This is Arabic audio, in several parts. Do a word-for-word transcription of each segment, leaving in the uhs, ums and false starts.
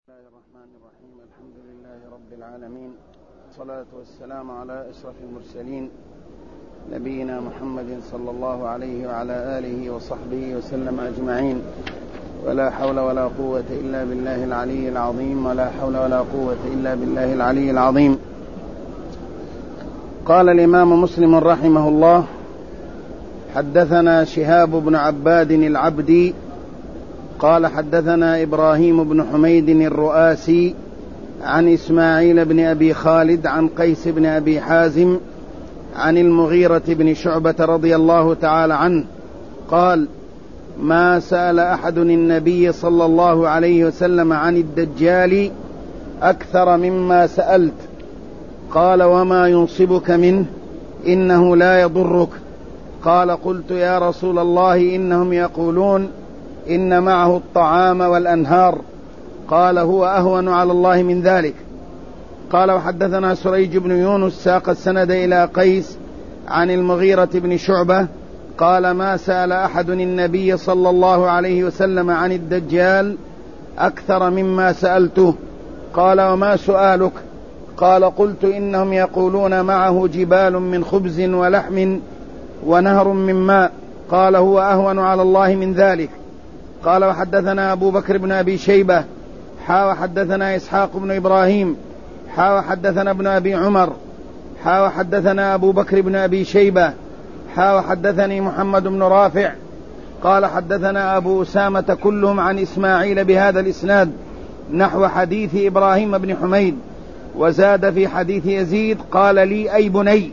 بسم الله الرحمن الرحيم. الحمد لله رب العالمين، والصلاة والسلام على أشرف المرسلين نبينا محمد صلى الله عليه وعلى آله وصحبه وسلم أجمعين. ولا حول ولا قوة إلا بالله العلي العظيم ولا حول ولا قوة إلا بالله العلي العظيم. قال الإمام مسلم رحمه الله: حدثنا شهاب بن عباد العبدي قال حدثنا إبراهيم بن حميد الرؤاسي عن إسماعيل بن أبي خالد عن قيس بن أبي حازم عن المغيرة بن شعبة رضي الله تعالى عنه قال: ما سأل أحد النبي صلى الله عليه وسلم عن الدجال أكثر مما سألت. قال: وما ينصبك منه؟ إنه لا يضرك. قال: قلت يا رسول الله إنهم يقولون إن معه الطعام والأنهار. قال: هو أهون على الله من ذلك. قال: وحدثنا سريج بن يونس ساق السند إلى قيس عن المغيرة بن شعبة قال: ما سأل أحد النبي صلى الله عليه وسلم عن الدجال أكثر مما سألته. قال: وما سؤالك؟ قال: قلت إنهم يقولون معه جبال من خبز ولحم ونهر من ماء. قال: هو أهون على الله من ذلك. قال: وحدثنا أبو بكر بن أبي شيبة حا وحدثنا إسحاق بن إبراهيم حا وحدثنا ابن أبي عمر حا وحدثنا أبو بكر بن أبي شيبة حا وحدثني محمد بن رافع قال: حدثنا أبو أسامة كلهم عن إسماعيل بهذا الإسناد نحو حديث إبراهيم بن حميد، وزاد في حديث يزيد: قال لي أي بني.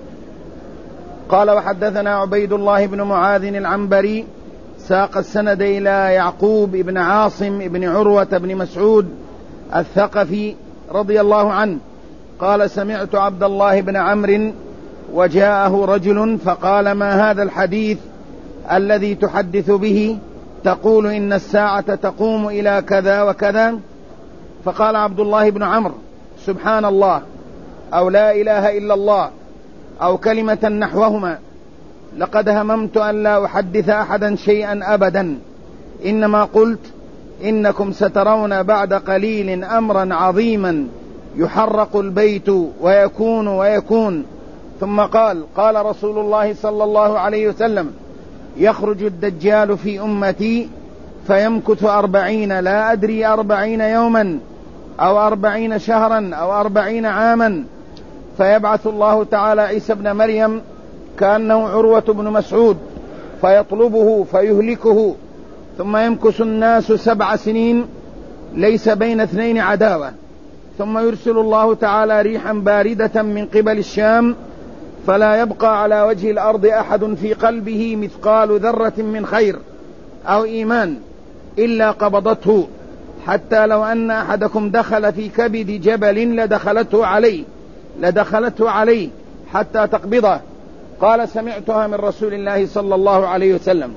قال: وحدثنا عبيد الله بن معاذ العنبري ساق السند إلى يعقوب بن عاصم بن عروة بن مسعود الثقفي رضي الله عنه قال: سمعت عبد الله بن عمرو وجاءه رجل فقال: ما هذا الحديث الذي تحدث به تقول إن الساعة تقوم إلى كذا وكذا؟ فقال عبد الله بن عمرو: سبحان الله، أو لا إله إلا الله، أو كلمة نحوهما. لقد هممت أن لا أحدث أحدا شيئا أبدا، إنما قلت إنكم سترون بعد قليل أمرا عظيما يحرق البيت ويكون ويكون. ثم قال: قال رسول الله صلى الله عليه وسلم: يخرج الدجال في أمتي فيمكث أربعين، لا أدري أربعين يوما أو أربعين شهرا أو أربعين عاما، فيبعث الله تعالى عيسى بن مريم كأنه عروة بن مسعود فيطلبه فيهلكه، ثم يمكث الناس سبع سنين ليس بين اثنين عداوة، ثم يرسل الله تعالى ريحا باردة من قبل الشام فلا يبقى على وجه الأرض أحد في قلبه مثقال ذرة من خير أو إيمان إلا قبضته، حتى لو أن أحدكم دخل في كبد جبل لدخلته عليه لدخلته عليه حتى تقبضه. قال: سمعتها من رسول الله صلى الله عليه وسلم.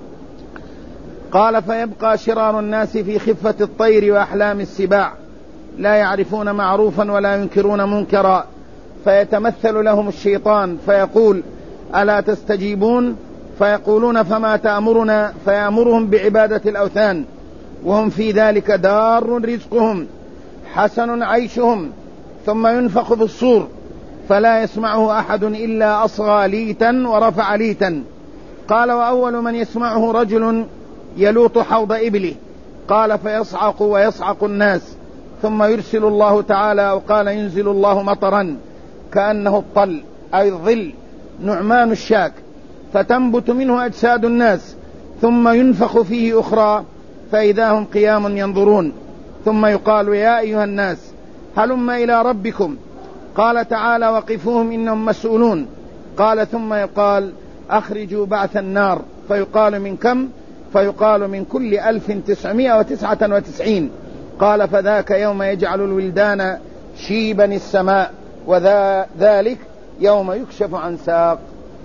قال: فيبقى شرار الناس في خفة الطير وأحلام السباع، لا يعرفون معروفا ولا ينكرون منكرا، فيتمثل لهم الشيطان فيقول: ألا تستجيبون؟ فيقولون: فما تأمرنا؟ فيأمرهم بعبادة الأوثان، وهم في ذلك دار رزقهم حسن عيشهم. ثم ينفخ في الصور فلا يسمعه أحد إلا أصغى ليتا ورفع ليتا. قال: وأول من يسمعه رجل يلوط حوض إبله. قال: فيصعق ويصعق الناس، ثم يرسل الله تعالى، أو قال ينزل الله مطرا كأنه الطل أي الظل نعمان الشاك، فتنبت منه أجساد الناس، ثم ينفخ فيه أخرى فإذا هم قيام ينظرون، ثم يقال: يا أيها الناس هلم إلى ربكم. قال تعالى: وقفوهم إنهم مسؤولون. قال: ثم يقال: أخرجوا بعث النار، فيقال: من كم؟ فيقال: من كل ألف تسعمائة وتسعة وتسعين. قال: فذاك يوم يجعل الولدان شيبا السماء، وذلك يوم يكشف عن ساق.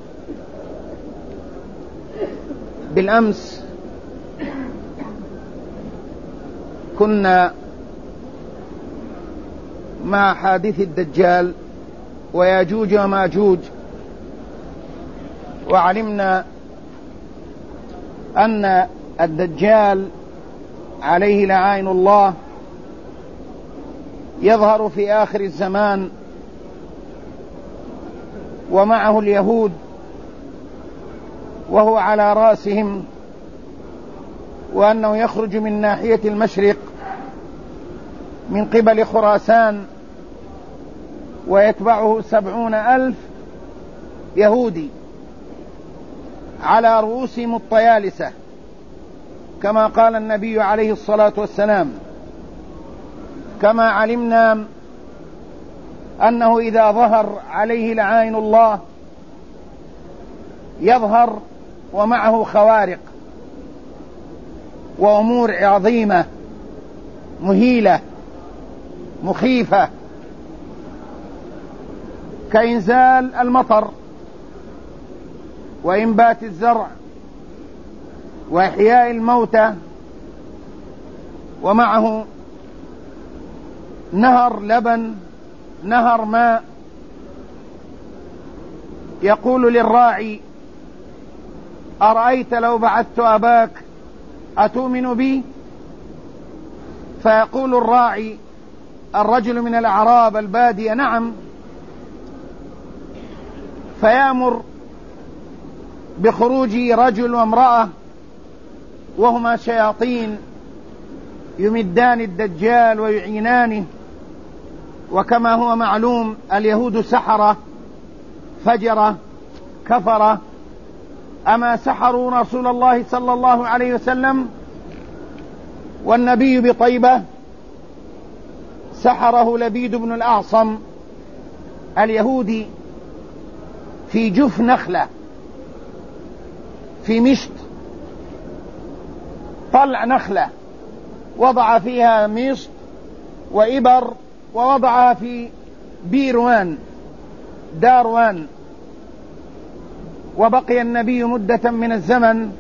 بالأمس كنا مع حادث الدجال وياجوج وماجوج، وعلمنا أن الدجال عليه لعائن الله يظهر في آخر الزمان ومعه اليهود وهو على رأسهم، وأنه يخرج من ناحية المشرق من قبل خراسان ويتبعه سبعون ألف يهودي على رؤوسهم الطيالسة، كما قال النبي عليه الصلاة والسلام. كما علمنا أنه إذا ظهر عليه لعائن الله يظهر ومعه خوارق وأمور عظيمة مهيلة مخيفة، كإنزال المطر وإنبات الزرع وإحياء الموتى، ومعه نهر لبن نهر ماء. يقول للراعي: أرأيت لو بعثت أباك أتؤمن بي؟ فيقول الراعي الرجل من الأعراب البادية: نعم. فيأمر بخروج رجل وامرأة وهما شياطين يمدان الدجال ويعينانه، وكما هو معلوم اليهود سحرة فجرة كفرة. أما سحروا رسول الله صلى الله عليه وسلم والنبي بطيبة؟ سحره لبيد بن الأعصم اليهودي في جف نخلة في مشت، طلع نخلة وضع فيها مشت وإبر ووضعها في بيروان داروان، وبقي النبي مدة من الزمن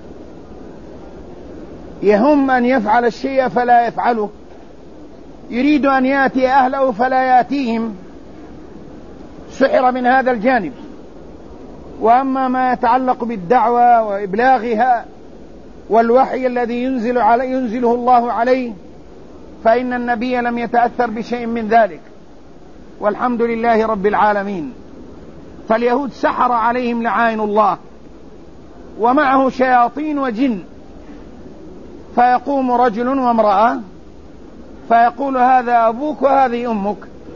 يهم أن يفعل الشيء فلا يفعله، يريد أن يأتي أهله فلا يأتيهم، سحر من هذا الجانب. وأما ما يتعلق بالدعوة وإبلاغها والوحي الذي ينزل علي ينزله الله عليه فإن النبي لم يتأثر بشيء من ذلك، والحمد لله رب العالمين. فاليهود سحر عليهم لعائن الله ومعه شياطين وجن، فيقوم رجل وامرأة فيقول: هذا أبوك وهذه أمك،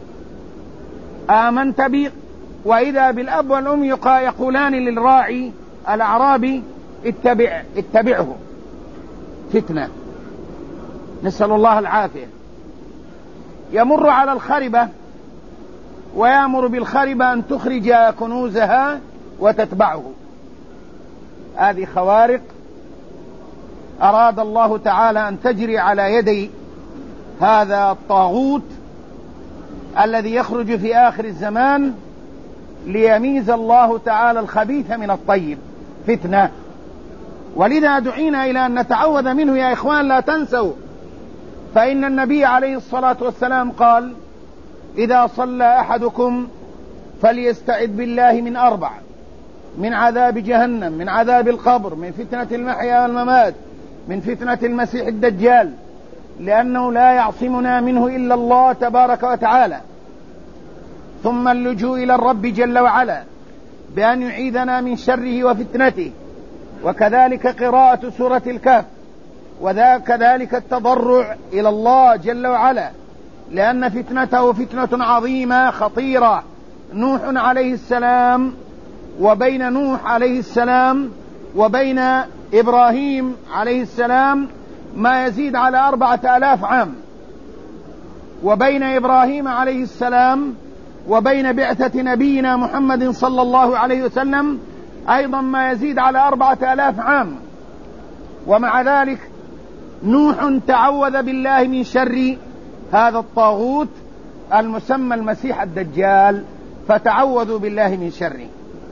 آمنت بي؟ وإذا بالأب والأم يقولان للراعي الأعرابي: اتبع اتبعه. فتنة، نسأل الله العافية. يمر على الخربة ويأمر بالخربة أن تخرج كنوزها وتتبعه. هذه خوارق أراد الله تعالى أن تجري على يدي هذا الطاغوت الذي يخرج في آخر الزمان ليميز الله تعالى الخبيث من الطيب. فتنة، ولذا دعينا إلى أن نتعوذ منه يا إخوان. لا تنسوا، فإن النبي عليه الصلاة والسلام قال: إذا صلى أحدكم فليستعذ بالله من أربع: من عذاب جهنم، من عذاب القبر، من فتنة المحيا والممات، من فتنة المسيح الدجال، لأنه لا يعصمنا منه إلا الله تبارك وتعالى. ثم اللجوء إلى الرب جل وعلا بأن يعيذنا من شره وفتنته، وكذلك قراءة سورة الكهف، وكذلك التضرع إلى الله جل وعلا، لأن فتنته فتنة عظيمة خطيرة. نوح عليه السلام، وبين نوح عليه السلام وبين إبراهيم عليه السلام ما يزيد على أربعة آلاف عام، وبين إبراهيم عليه السلام وبين بعثة نبينا محمد صلى الله عليه وسلم أيضا ما يزيد على أربعة آلاف عام. ومع ذلك نوح تعوذ بالله من شر هذا الطاغوت المسمى المسيح الدجال، فتعوذوا بالله من شره.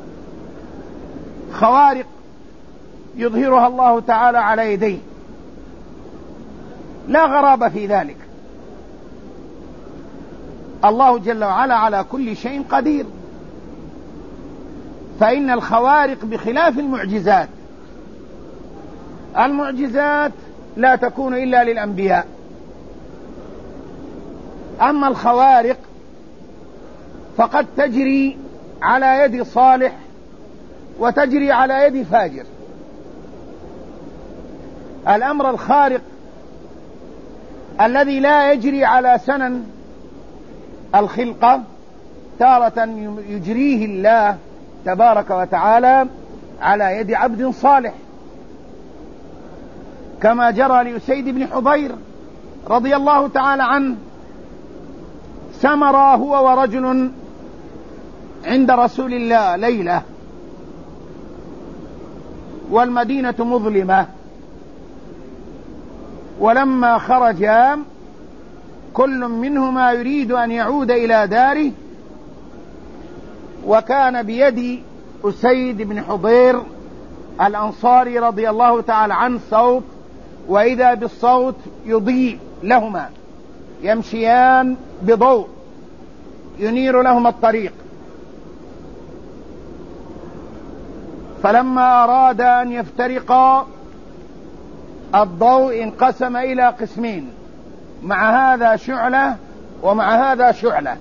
خوارق يظهرها الله تعالى على يديه، لا غرابة في ذلك. الله جل وعلا على كل شيء قدير، فإن الخوارق بخلاف المعجزات. المعجزات لا تكون إلا للأنبياء، أما الخوارق فقد تجري على يد صالح وتجري على يد فاجر. الأمر الخارق الذي لا يجري على سنن الخلقة تارة يجريه الله تبارك وتعالى على يد عبد صالح، كما جرى لأسيد بن حضير رضي الله تعالى عنه. سمر هو ورجل عند رسول الله ليلة والمدينة مظلمة، ولما خرجا كل منهما يريد أن يعود إلى داره، وكان بيد أسيد بن حضير الأنصاري رضي الله تعالى عنه صوت، وإذا بالصوت يضيء لهما، يمشيان بضوء ينير لهما الطريق. فلما أراد أن يفترقا الضوء انقسم إلى قسمين، مع هذا شعلة ومع هذا شعلة.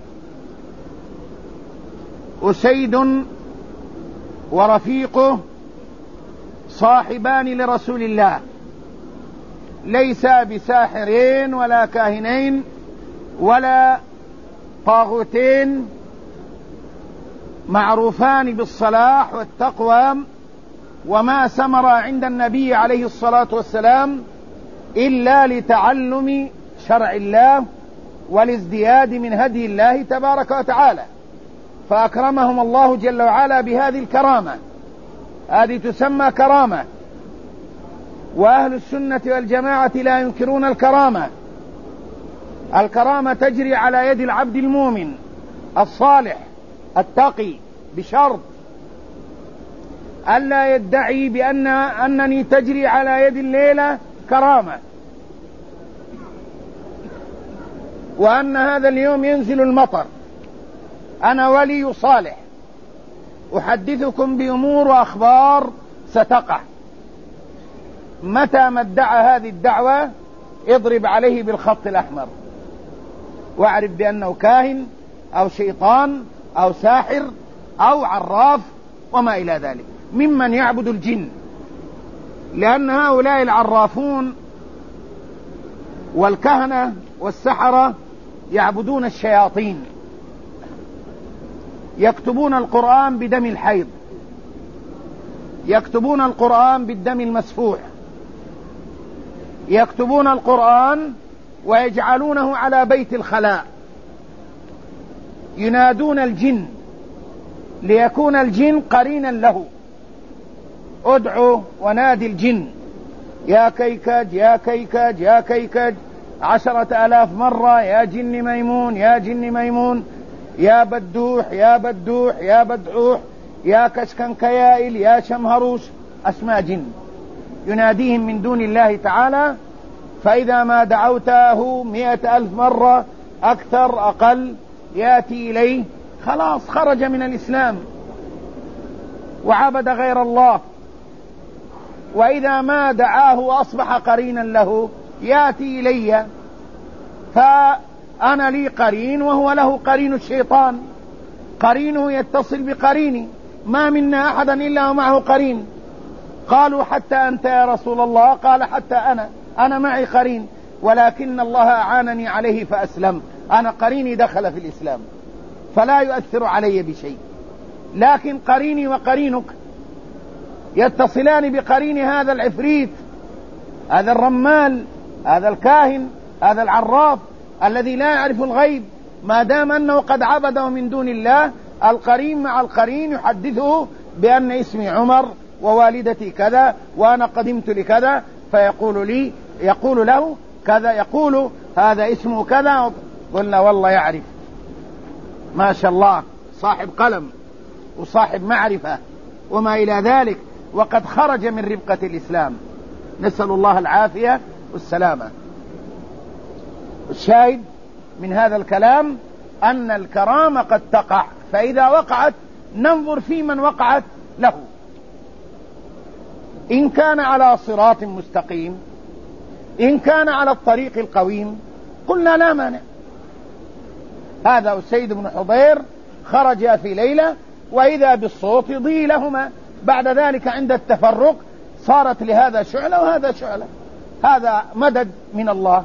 أسيد ورفيقه صاحبان لرسول الله، ليسا بساحرين ولا كاهنين ولا طاغوتين، معروفان بالصلاح والتقوى، وما سمر عند النبي عليه الصلاة والسلام إلا لتعلم شرع الله والازدياد من هدي الله تبارك وتعالى، فأكرمهم الله جل وعلا بهذه الكرامة. هذه تسمى كرامة، وأهل السنة والجماعة لا ينكرون الكرامة. الكرامة تجري على يد العبد المؤمن الصالح التقي، بشرط ألا يدعي بأن أنني تجري على يد الليلة كرامة، وأن هذا اليوم ينزل المطر. أنا ولي صالح أحدثكم بأمور وأخبار ستقع. متى ما ادعى هذه الدعوة اضرب عليه بالخط الأحمر، واعرف بأنه كاهن أو شيطان أو ساحر أو عراف وما إلى ذلك ممن يعبد الجن، لأن هؤلاء العرافون والكهنة والسحرة يعبدون الشياطين، يكتبون القرآن بدم الحيض، يكتبون القرآن بالدم المسفوح، يكتبون القرآن ويجعلونه على بيت الخلاء، ينادون الجن ليكون الجن قرينا له. ادعو ونادي الجن يا كيكج يا كيكج يا كيكج عشرة آلاف مرة، يا جن ميمون يا جن ميمون، يا بدوح يا بدوح يا بدعوح، يا كشكنكيائل يا شمهروش، أسماء جن يناديهم من دون الله تعالى. فإذا ما دعوته مئة ألف مرة أكثر أقل يأتي إليه، خلاص خرج من الإسلام وعبد غير الله. وإذا ما دعاه وأصبح قرينا له يأتي إلي، فأنا لي قرين وهو له قرين الشيطان، قرينه يتصل بقريني، ما منا أحدا إلا ومعه قرين. قالوا حتى أنت يا رسول الله؟ قال حتى أنا، أنا معي قرين، ولكن الله أعانني عليه فأسلم. أنا قريني دخل في الإسلام فلا يؤثر علي بشيء، لكن قريني وقرينك يتصلان بقرين هذا العفريت، هذا الرمال، هذا الكاهن، هذا العراف الذي لا يعرف الغيب، ما دام أنه قد عبده من دون الله. القرين مع القرين يحدثه بأن اسمي عمر ووالدتي كذا وأنا قدمت لكذا، فيقول لي يقول له كذا، يقول هذا اسمه كذا، قلنا والله يعرف، ما شاء الله، صاحب قلم وصاحب معرفة وما إلى ذلك، وقد خرج من ربقة الإسلام، نسأل الله العافية والسلامة. الشاهد من هذا الكلام أن الكرامة قد تقع، فإذا وقعت ننظر في من وقعت له، إن كان على صراط مستقيم، إن كان على الطريق القويم قلنا لا مانع، هذا أسيد بن حضير خرج في ليلة وإذا بالصوت يضيء لهما، بعد ذلك عند التفرق صارت لهذا شعلة وهذا شعلة. هذا مدد من الله.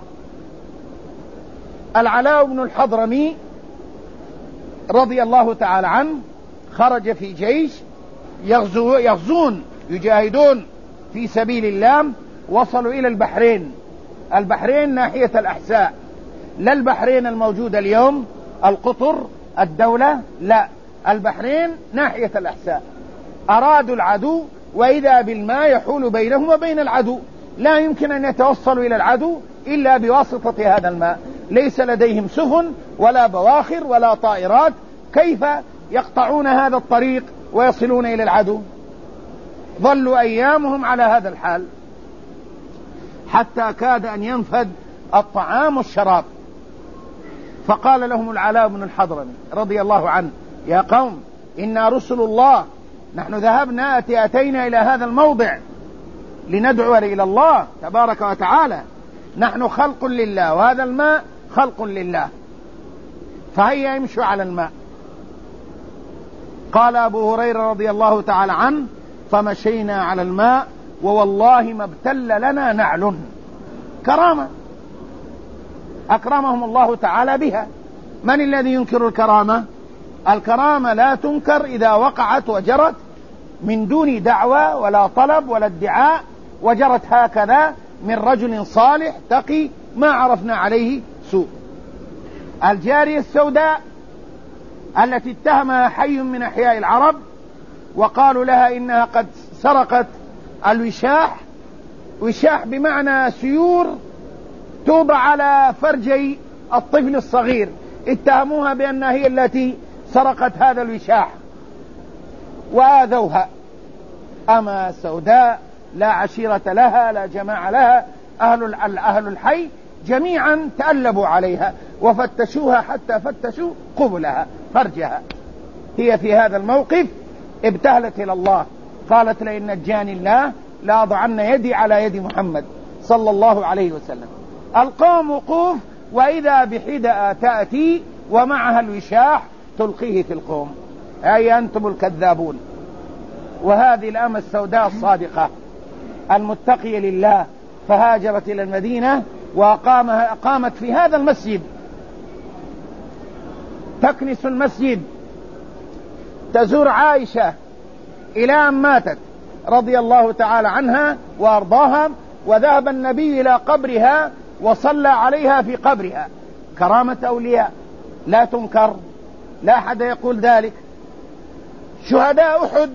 العلاء بن الحضرمي رضي الله تعالى عنه خرج في جيش يغزو يغزون يجاهدون في سبيل الله، وصلوا إلى البحرين. البحرين ناحية الأحساء، لا البحرين الموجودة اليوم القطر الدولة، لا، البحرين ناحية الأحساء. أرادوا العدو وإذا بالماء يحول بينهم وبين العدو، لا يمكن أن يتوصلوا إلى العدو إلا بواسطة هذا الماء، ليس لديهم سفن ولا بواخر ولا طائرات، كيف يقطعون هذا الطريق ويصلون إلى العدو؟ ظلوا أيامهم على هذا الحال حتى كاد أن ينفد الطعام والشراب. فقال لهم العلاء بن الحضرمي رضي الله عنه: يا قوم، إنا رسل الله، نحن ذهبنا أتينا إلى هذا الموضع لندعو إلى الله تبارك وتعالى، نحن خلق لله وهذا الماء خلق لله، فهيا يمشوا على الماء. قال أبو هريرة رضي الله تعالى عنه: فمشينا على الماء ووالله ما ابتل لنا نعل. كرامة أكرمهم الله تعالى بها. من الذي ينكر الكرامة؟ الكرامة لا تنكر إذا وقعت وجرت من دون دعوة ولا طلب ولا ادعاء، وجرت هكذا من رجل صالح تقي ما عرفنا عليه سوء. الجارية السوداء التي اتهمها حي من أحياء العرب وقالوا لها إنها قد سرقت الوشاح، وشاح بمعنى سيور توضع على فرجي الطفل الصغير، اتهموها بأنها هي التي سرقت هذا الوشاح وآذوها. أما سوداء لا عشيرة لها لا جماعة لها، أهل أهل الحي جميعا تألبوا عليها وفتشوها حتى فتشوا قبلها فرجها. هي في هذا الموقف ابتهلت إلى الله، قالت: لئن نجاني الله لأضعن يدي على يد محمد صلى الله عليه وسلم. القوم وقوف، وإذا بحدأ تأتي ومعها الوشاح تلقيه في القوم، أي أنتم الكذابون. وهذه الأمة السوداء الصادقة المتقية لله فهاجرت إلى المدينة وأقامها أقامت في هذا المسجد، تكنس المسجد، تزور عائشة إلى أن ماتت رضي الله تعالى عنها وأرضاها، وذهب النبي إلى قبرها وصلى عليها في قبرها. كرامة أولياء لا تنكر، لا أحد يقول ذلك. شهداء أحد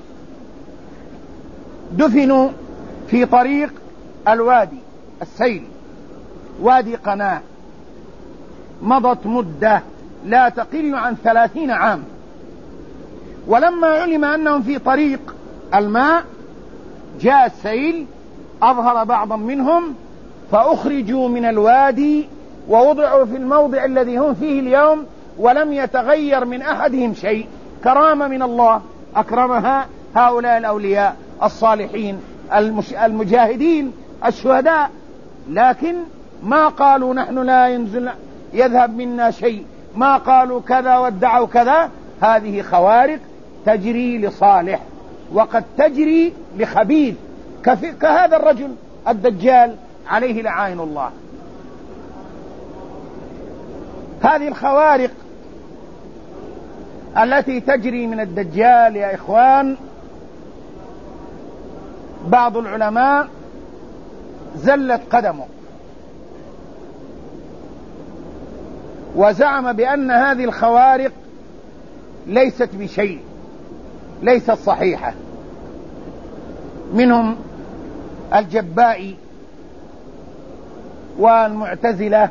دفنوا في طريق الوادي السيل، وادي قناة، مضت مدة لا تقل عن ثلاثين عام، ولما علم أنهم في طريق الماء جاء السيل أظهر بعضا منهم فأخرجوا من الوادي ووضعوا في الموضع الذي هم فيه اليوم، ولم يتغير من أحدهم شيء. كرامة من الله أكرمها هؤلاء الأولياء الصالحين المجاهدين الشهداء، لكن ما قالوا نحن لا ينزل يذهب منا شيء، ما قالوا كذا وادعوا كذا. هذه خوارق تجري لصالح وقد تجري لخبيث كهذا الرجل الدجال عليه لعائن الله. هذه الخوارق التي تجري من الدجال يا إخوان، بعض العلماء زلت قدمه وزعم بأن هذه الخوارق ليست بشيء، ليست صحيحة. منهم الجبائي والمعتزلة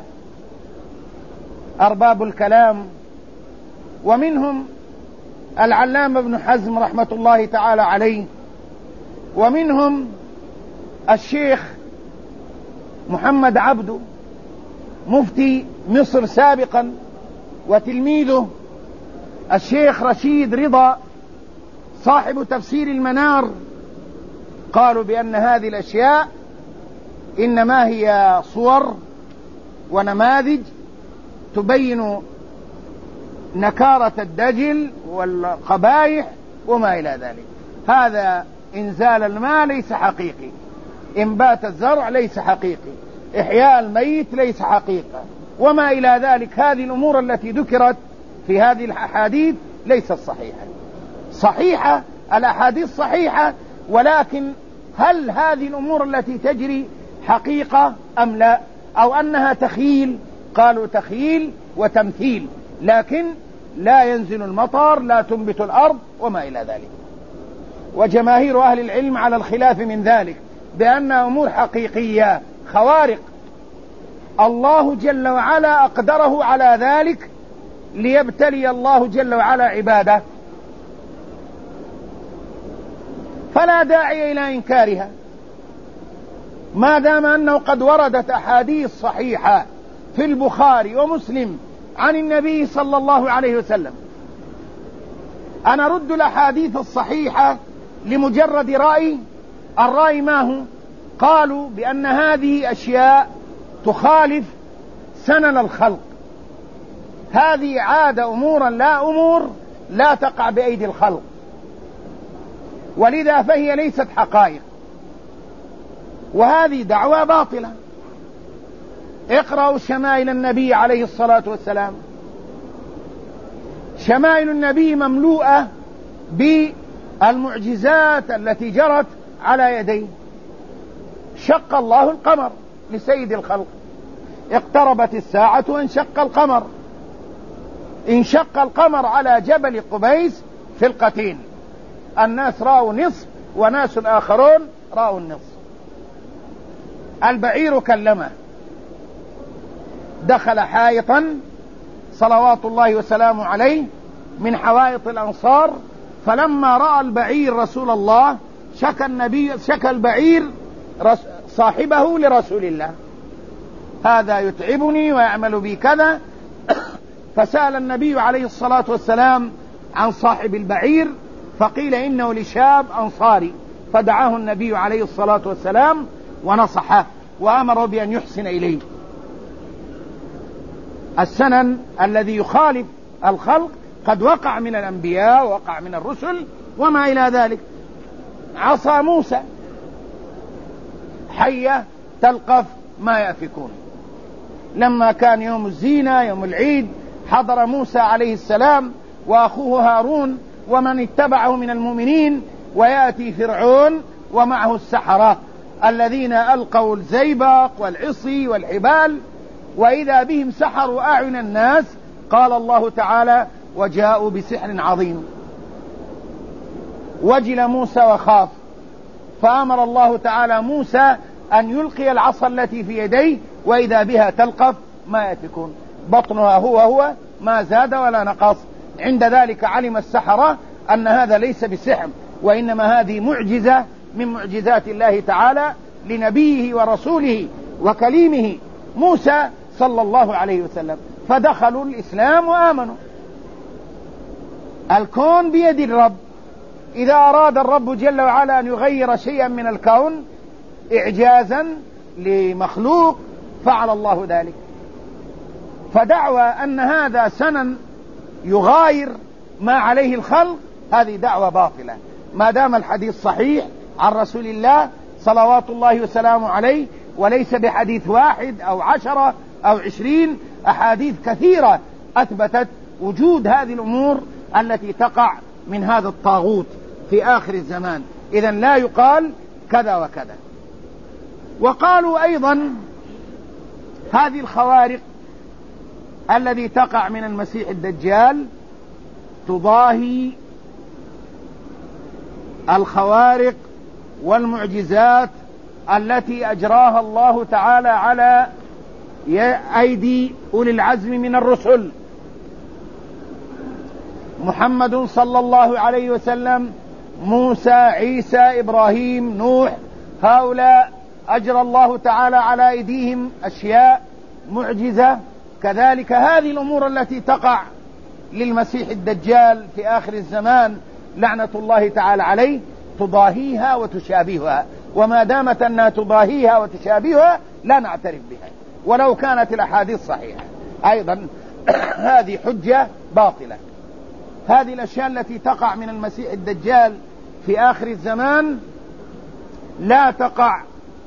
أرباب الكلام، ومنهم العلامة ابن حزم رحمة الله تعالى عليه، ومنهم الشيخ محمد عبده مفتي مصر سابقا، وتلميذه الشيخ رشيد رضا صاحب تفسير المنار. قالوا بأن هذه الأشياء إنما هي صور ونماذج تبين نكارة الدجل والقبائح وما إلى ذلك. هذا إنزال الماء ليس حقيقي، إنبات الزرع ليس حقيقي، إحياء الميت ليس حقيقة، وما إلى ذلك. هذه الأمور التي ذكرت في هذه الأحاديث ليست صحيحة. صحيحة الأحاديث صحيحة، ولكن هل هذه الأمور التي تجري حقيقة أم لا، أو أنها تخيل؟ قالوا تخيل وتمثيل، لكن لا ينزل المطر، لا تنبت الأرض وما إلى ذلك. وجماهير أهل العلم على الخلاف من ذلك، بأنها أمور حقيقية خوارق الله جل وعلا أقدره على ذلك ليبتلي الله جل وعلا عباده، فلا داعي إلى إنكارها ما دام أنه قد وردت أحاديث صحيحة في البخاري ومسلم عن النبي صلى الله عليه وسلم. أنا رد الأحاديث الصحيحة لمجرد رأي. الرأي ما هو؟ قالوا بأن هذه أشياء تخالف سنن الخلق، هذه عادة أمورا لا أمور لا تقع بأيدي الخلق، ولذا فهي ليست حقائق، وهذه دعوة باطلة. اقرأوا شمائل النبي عليه الصلاة والسلام، شمائل النبي مملوءة بالمعجزات التي جرت على يديه. شق الله القمر لسيد الخلق، اقتربت الساعة وانشق القمر، انشق القمر على جبل قبيس فلقتين، الناس رأوا نصف وناس آخرون رأوا النصف. البعير كلمه، دخل حائطا صلوات الله وسلامه عليه من حوائط الأنصار، فلما رأى البعير رسول الله شكى النبي شكى البعير صاحبه لرسول الله، هذا يتعبني ويعمل بي كذا. فسأل النبي عليه الصلاة والسلام عن صاحب البعير، فقيل إنه لشاب أنصاري، فدعاه النبي عليه الصلاة والسلام ونصحه وأمره بأن يحسن إليه. السنن الذي يخالف الخلق قد وقع من الأنبياء ووقع من الرسل وما إلى ذلك. عصا موسى حية تلقف ما يأفكون، لما كان يوم الزينة يوم العيد حضر موسى عليه السلام وأخوه هارون ومن اتبعه من المؤمنين، ويأتي فرعون ومعه السحرة الذين ألقوا الزيبق والعصي والحبال، وإذا بهم سحروا أعين الناس. قال الله تعالى وجاءوا بسحر عظيم، وجل موسى وخاف، فأمر الله تعالى موسى أن يلقي العصا التي في يديه، وإذا بها تلقف ما يأفكون، بطنها هو هو ما زاد ولا نقص. عند ذلك علم السحرة أن هذا ليس بسحر، وإنما هذه معجزة من معجزات الله تعالى لنبيه ورسوله وكليمه موسى صلى الله عليه وسلم، فدخلوا الإسلام وآمنوا. الكون بيد الرب، إذا أراد الرب جل وعلا أن يغير شيئا من الكون إعجازا لمخلوق فعل الله ذلك. فدعوى أن هذا سنن يغاير ما عليه الخلق هذه دعوة باطلة، ما دام الحديث صحيح عن رسول الله صلوات الله وسلامه عليه، وليس بحديث واحد أو عشرة أو عشرين، أحاديث كثيرة أثبتت وجود هذه الأمور التي تقع من هذا الطاغوت في آخر الزمان. إذن لا يقال كذا وكذا. وقالوا أيضا هذه الخوارق الذي تقع من المسيح الدجال تضاهي الخوارق والمعجزات التي أجراها الله تعالى على أيدي أولي العزم من الرسل، محمد صلى الله عليه وسلم، موسى، عيسى، إبراهيم، نوح، هؤلاء أجرى الله تعالى على أيديهم أشياء معجزة. كذلك هذه الأمور التي تقع للمسيح الدجال في آخر الزمان لعنة الله تعالى عليه تضاهيها وتشابهها، وما دامت أنها تضاهيها وتشابهها لا نعترف بها ولو كانت الأحاديث صحيحة. أيضا هذه حجة باطلة. هذه الأشياء التي تقع من المسيح الدجال في آخر الزمان لا تقع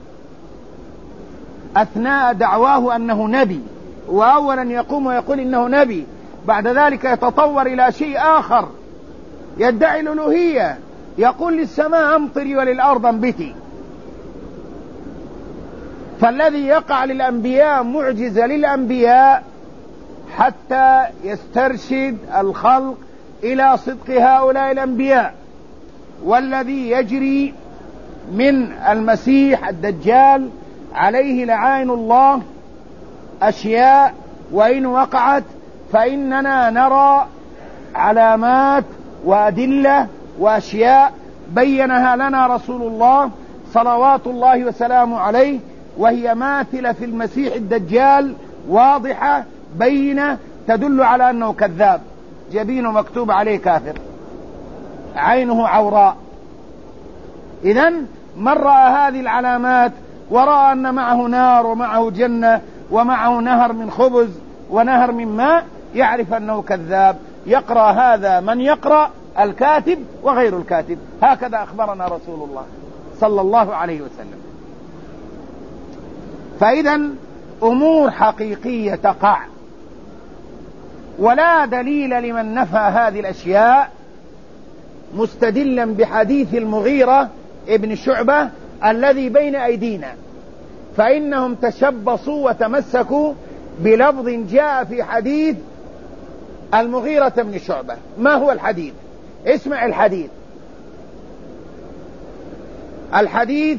أثناء دعواه أنه نبي، وأولا يقوم ويقول إنه نبي، بعد ذلك يتطور إلى شيء آخر، يدعي الألوهية، يقول للسماء أمطري وللأرض انبتي. فالذي يقع للأنبياء معجزة للأنبياء حتى يسترشد الخلق إلى صدق هؤلاء الأنبياء. والذي يجري من المسيح الدجال عليه لعائن الله أشياء وإن وقعت فإننا نرى علامات وأدلة وأشياء بينها لنا رسول الله صلوات الله وسلامه عليه، وهي ماثلة في المسيح الدجال واضحة بينة تدل على أنه كذاب. جبينه مكتوب عليه كافر، عينه عوراء. إذن من رأى هذه العلامات ورأى أن معه نار ومعه جنة ومعه نهر من خبز ونهر من ماء يعرف أنه كذاب. يقرأ هذا من يقرأ، الكاتب وغير الكاتب. هكذا أخبرنا رسول الله صلى الله عليه وسلم. فإذا أمور حقيقية تقع، ولا دليل لمن نفى هذه الأشياء مستدلا بحديث المغيرة ابن شعبة الذي بين أيدينا، فإنهم تشبصوا وتمسكوا بلفظ جاء في حديث المغيرة بن شعبة. ما هو الحديث؟ اسمع الحديث. الحديث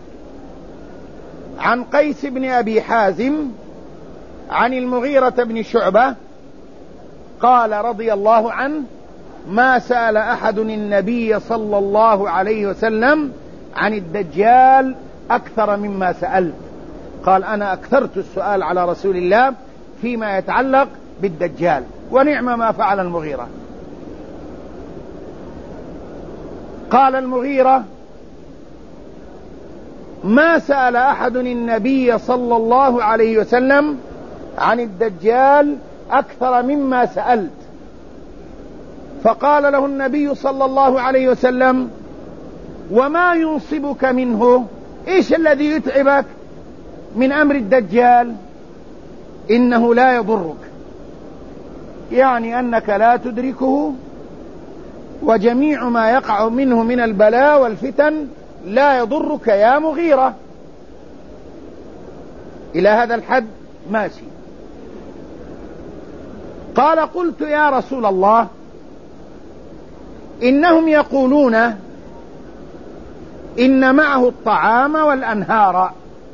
عن قيس بن أبي حازم عن المغيرة بن شعبة قال رضي الله عنه: ما سأل أحد النبي صلى الله عليه وسلم عن الدجال أكثر مما سألت. قال: أنا أكثرت السؤال على رسول الله فيما يتعلق بالدجال، ونعم ما فعل المغيرة. قال المغيرة: ما سأل أحد النبي صلى الله عليه وسلم عن الدجال أكثر مما سألت. فقال له النبي صلى الله عليه وسلم: وما ينصبك منه؟ إيش الذي يتعبك من أمر الدجال؟ إنه لا يضرك، يعني أنك لا تدركه، وجميع ما يقع منه من البلاء والفتن لا يضرك يا مغيرة. إلى هذا الحد ماشي. قال: قلت يا رسول الله إنهم يقولون إن معه الطعام والأنهار.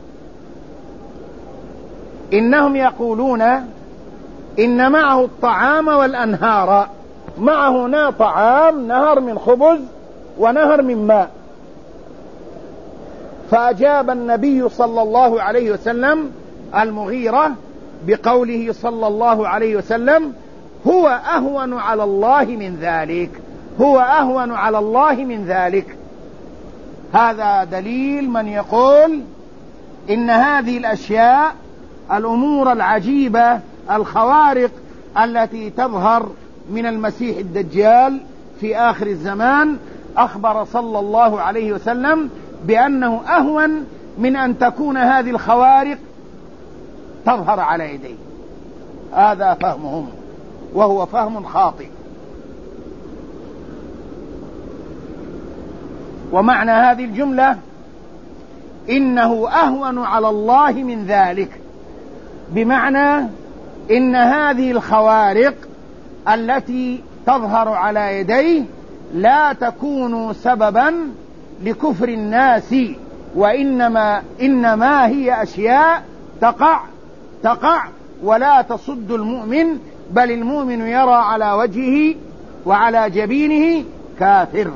إنهم يقولون إن معه الطعام والأنهار، معه طعام، نهر من خبز ونهر من ماء. فأجاب النبي صلى الله عليه وسلم المغيرة بقوله صلى الله عليه وسلم: هو أهون على الله من ذلك، هو أهون على الله من ذلك. هذا دليل من يقول إن هذه الأشياء، الأمور العجيبة الخوارق التي تظهر من المسيح الدجال في آخر الزمان، أخبر صلى الله عليه وسلم بأنه أهون من أن تكون هذه الخوارق تظهر على يديه. هذا فهمهم، وهو فهم خاطئ. ومعنى هذه الجملة: إنه أهون على الله من ذلك، بمعنى إن هذه الخوارق التي تظهر على يديه لا تكون سببا لكفر الناس، وإنما إنما هي أشياء تقع تقع ولا تصد المؤمن، بل المؤمن يرى على وجهه وعلى جبينه كافر.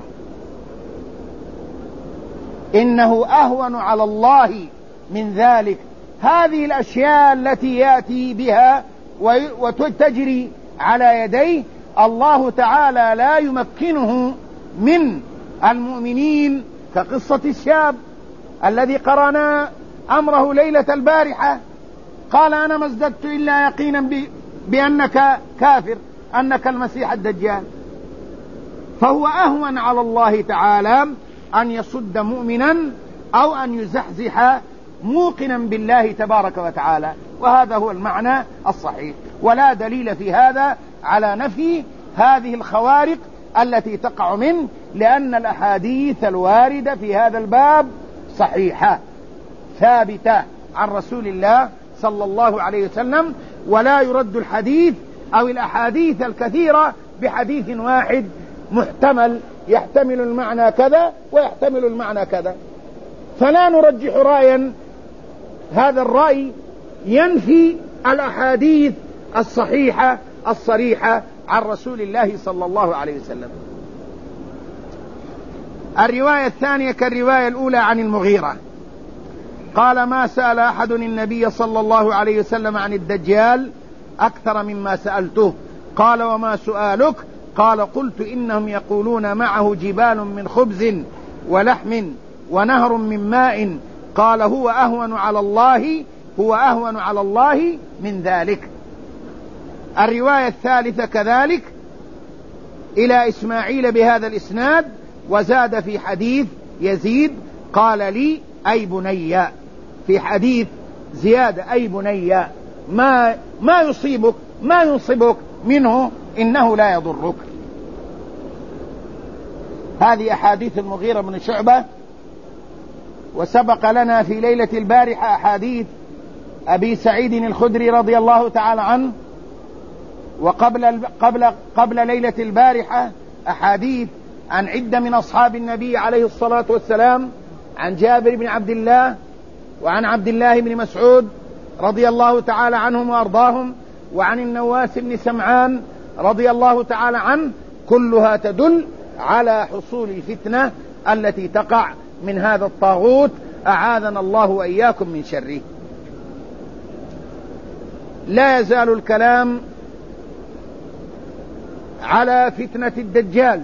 إنه أهون على الله من ذلك. هذه الأشياء التي يأتي بها وتجري على يديه، الله تعالى لا يمكنه من المؤمنين، كقصة الشاب الذي قرأنا أمره ليلة البارحة، قال: أنا ما ازددت إلا يقينا بأنك كافر، أنك المسيح الدجال، فهو أهون على الله تعالى أن يصد مؤمنا أو أن يزحزح موقنا بالله تبارك وتعالى، وهذا هو المعنى الصحيح. ولا دليل في هذا على نفي هذه الخوارق التي تقع منه، لأن الأحاديث الواردة في هذا الباب صحيحة ثابتة عن رسول الله صلى الله عليه وسلم، ولا يرد الحديث أو الأحاديث الكثيرة بحديث واحد محتمل يحتمل المعنى كذا ويحتمل المعنى كذا. فلا نرجح رأيا هذا الرأي ينفي الأحاديث الصحيحة الصريحة عن رسول الله صلى الله عليه وسلم. الرواية الثانية كالرواية الأولى عن المغيرة قال: ما سأل أحد النبي صلى الله عليه وسلم عن الدجال أكثر مما سألته. قال: وما سؤالك؟ قال: قلت: إنهم يقولون معه جبال من خبز ولحم ونهر من ماء. قال: هو أهون على الله هو أهون على الله من ذلك. الرواية الثالثة كذلك إلى إسماعيل بهذا الإسناد، وزاد في حديث يزيد: قال لي أي بني، في حديث زيادة أي بني، ما ما يصيبك ما يصيبك منه إنه لا يضرك. هذه أحاديث المغيرة بن شعبة. وسبق لنا في ليلة البارحة أحاديث أبي سعيد الخدري رضي الله تعالى عنه، وقبل قبل قبل ليلة البارحة أحاديث عن عدة من أصحاب النبي عليه الصلاة والسلام، عن جابر بن عبد الله وعن عبد الله بن مسعود رضي الله تعالى عنهم وأرضاهم، وعن النواس بن سمعان رضي الله تعالى عنه، كلها تدل على حصول الفتنة التي تقع من هذا الطاغوت، أعاذنا الله وإياكم من شره. لا يزال الكلام على فتنة الدجال،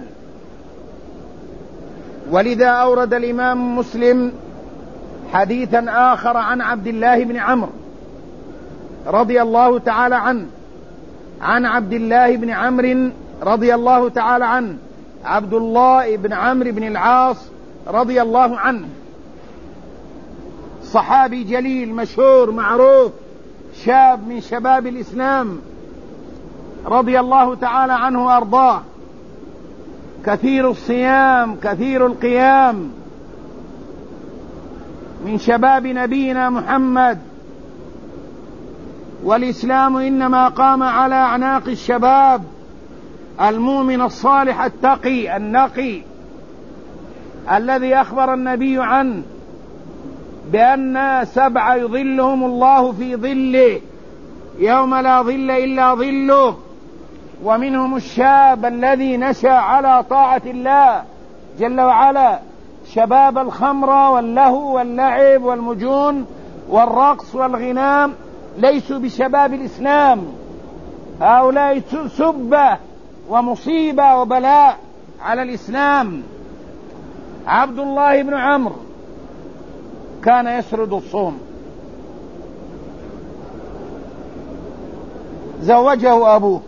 ولذا أورد الإمام مسلم حديثا آخر عن عبد الله بن عمرو رضي الله تعالى عنه، عن عبد الله بن عمرو رضي الله تعالى عنه، عبد الله بن عمرو بن العاص رضي الله عنه، صحابي جليل مشهور معروف، شاب من شباب الإسلام رضي الله تعالى عنه وأرضاه، كثير الصيام كثير القيام، من شباب نبينا محمد. والإسلام إنما قام على أعناق الشباب، المؤمن الصالح التقي النقي الذي أخبر النبي عنه بأن سبعة يظلهم الله في ظله يوم لا ظل إلا ظله، ومنهم الشاب الذي نشأ على طاعة الله جل وعلا. شباب الخمر واللهو واللعب والمجون والرقص والغنام ليسوا بشباب الإسلام، هؤلاء سبة ومصيبة وبلاء على الإسلام. عبد الله بن عمرو كان يسرد الصوم، زوجه أبوه،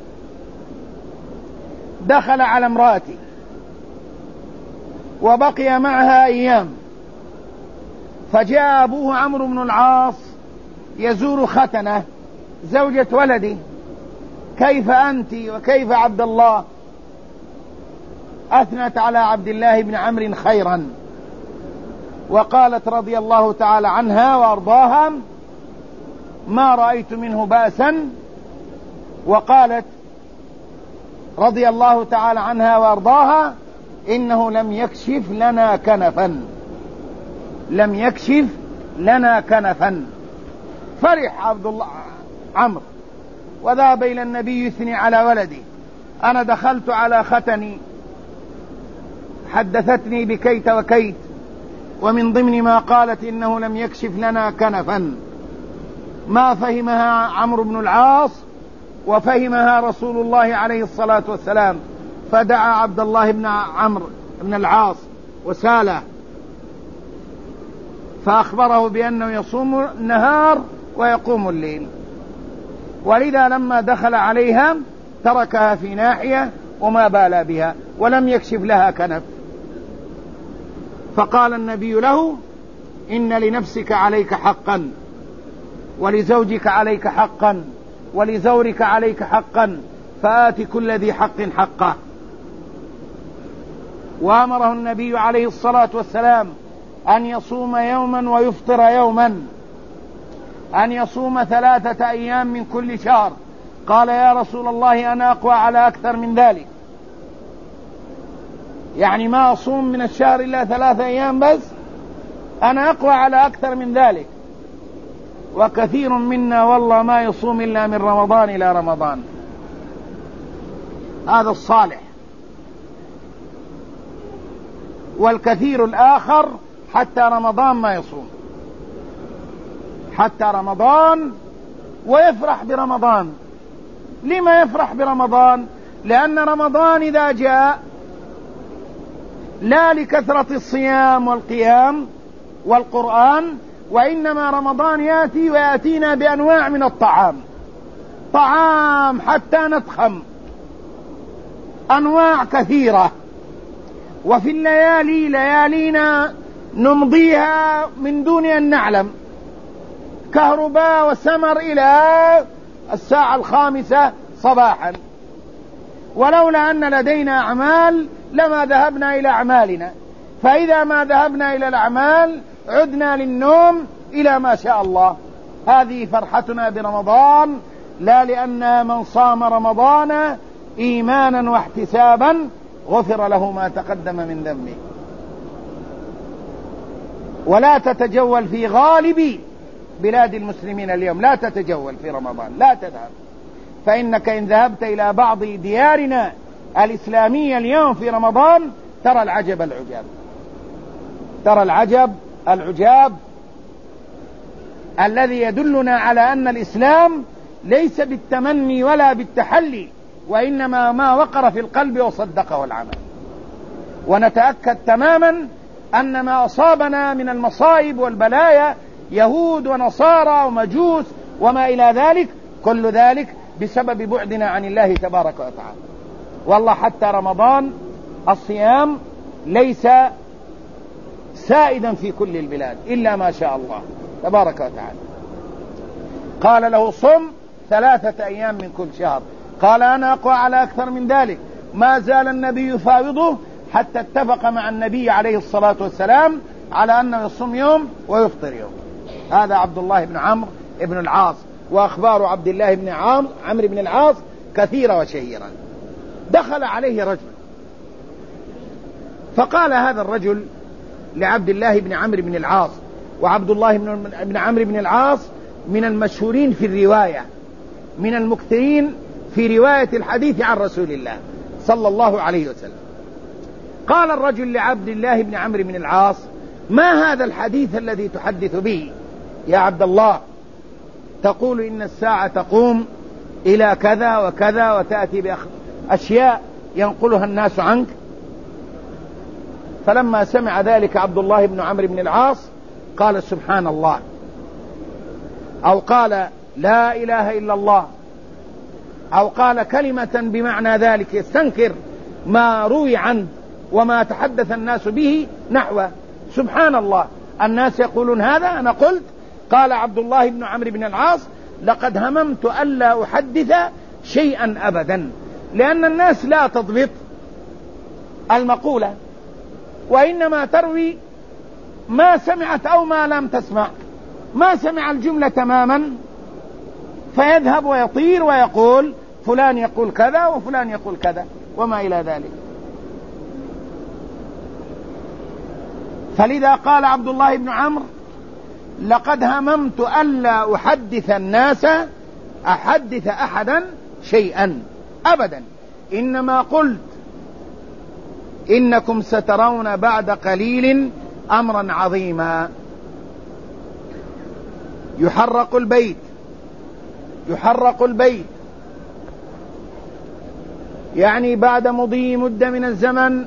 دخل على امرأته وبقي معها أيام، فجاء أبوه عمرو بن العاص يزور ختنه زوجة ولدي: كيف أنت وكيف عبد الله؟ أثنت على عبد الله بن عمرو خيرا، وقالت رضي الله تعالى عنها وأرضاها: ما رأيت منه بأسا. وقالت رضي الله تعالى عنها وأرضاها: إنه لم يكشف لنا كنفا لم يكشف لنا كنفا. فرح عبد الله عمرو وذهب إلى النبي يثني على ولدي: أنا دخلت على ختني حدثتني بكيت وكيت، ومن ضمن ما قالت إنه لم يكشف لنا كنفا. ما فهمها عمرو بن العاص وفهمها رسول الله عليه الصلاة والسلام، فدعا عبد الله بن عمرو بن العاص وساله، فأخبره بأنه يصوم النهار ويقوم الليل. ولذا لما دخل عليها تركها في ناحية وما بال بها ولم يكشف لها كنف. فقال النبي له: إن لنفسك عليك حقا، ولزوجك عليك حقا، ولزورك عليك حقا، فآت كل ذي حق حقه. وأمره النبي عليه الصلاة والسلام أن يصوم يوما ويفطر يوما، أن يصوم ثلاثة أيام من كل شهر. قال: يا رسول الله أنا أقوى على أكثر من ذلك، يعني ما أصوم من الشهر إلا ثلاثة أيام بس، أنا أقوى على أكثر من ذلك. وكثير منا والله ما يصوم إلا من رمضان إلى رمضان، هذا الصالح. والكثير الآخر حتى رمضان ما يصوم، حتى رمضان ويفرح برمضان. لما يفرح برمضان؟ لأن رمضان إذا جاء لا لكثرة الصيام والقيام والقرآن، وإنما رمضان يأتي ويأتينا بأنواع من الطعام، طعام حتى نتخم، أنواع كثيرة. وفي الليالي ليالينا نمضيها من دون أن نعلم، كهرباء وسمر إلى الساعة الخامسة صباحا، ولولا أن لدينا أعمال لما ذهبنا إلى أعمالنا. فإذا ما ذهبنا إلى الأعمال عدنا للنوم إلى ما شاء الله. هذه فرحتنا برمضان، لا لأن من صام رمضان إيمانا واحتسابا غفر له ما تقدم من ذنبه. ولا تتجول في غالب بلاد المسلمين اليوم، لا تتجول في رمضان، لا تذهب، فإنك إن ذهبت إلى بعض ديارنا الإسلامية اليوم في رمضان ترى العجب العجاب، ترى العجب العجاب الذي يدلنا على أن الإسلام ليس بالتمني ولا بالتحلي، وإنما ما وقر في القلب وصدقه العمل. ونتأكد تماما أن ما أصابنا من المصائب والبلايا، يهود ونصارى ومجوس وما إلى ذلك، كل ذلك بسبب بعدنا عن الله تبارك وتعالى. والله حتى رمضان الصيام ليس سائدا في كل البلاد إلا ما شاء الله تبارك وتعالى. قال له: صم ثلاثة أيام من كل شهر. قال: أنا أقوى على أكثر من ذلك. ما زال النبي يفاوضه حتى اتفق مع النبي عليه الصلاة والسلام على أنه يصوم يوم ويفطر يوم. هذا عبد الله بن عمرو بن العاص. وأخبار عبد الله بن عمرو بن العاص كثيرة وشهيرة. دخل عليه رجل فقال هذا الرجل لعبد الله بن عمرو بن العاص، وعبد الله بن عمرو بن العاص من المشهورين في الرواية، من المكثرين في رواية الحديث عن رسول الله صلى الله عليه وسلم. قال الرجل لعبد الله بن عمرو بن العاص: ما هذا الحديث الذي تحدث به يا عبد الله؟ تقول إن الساعة تقوم إلى كذا وكذا وتأتي بأشياء ينقلها الناس عنك. فلما سمع ذلك عبد الله بن عمرو بن العاص قال: سبحان الله، أو قال: لا إله إلا الله، أو قال كلمة بمعنى ذلك يستنكر ما روي عنه وما تحدث الناس به نحوه. سبحان الله، الناس يقولون هذا، أنا قلت. قال عبد الله بن عمرو بن العاص: لقد هممت ألا أحدث شيئا أبدا، لأن الناس لا تضبط المقولة، وإنما تروي ما سمعت أو ما لم تسمع، ما سمع الجملة تماما فيذهب ويطير ويقول فلان يقول كذا وفلان يقول كذا وما إلى ذلك. فلذا قال عبد الله بن عمرو: لقد هممت ألا أحدث الناس أحدث أحدا شيئا أبدا، إنما قلت إنكم سترون بعد قليل أمرا عظيما. يحرق البيت، يحرق البيت يعني بعد مضي مدة من الزمن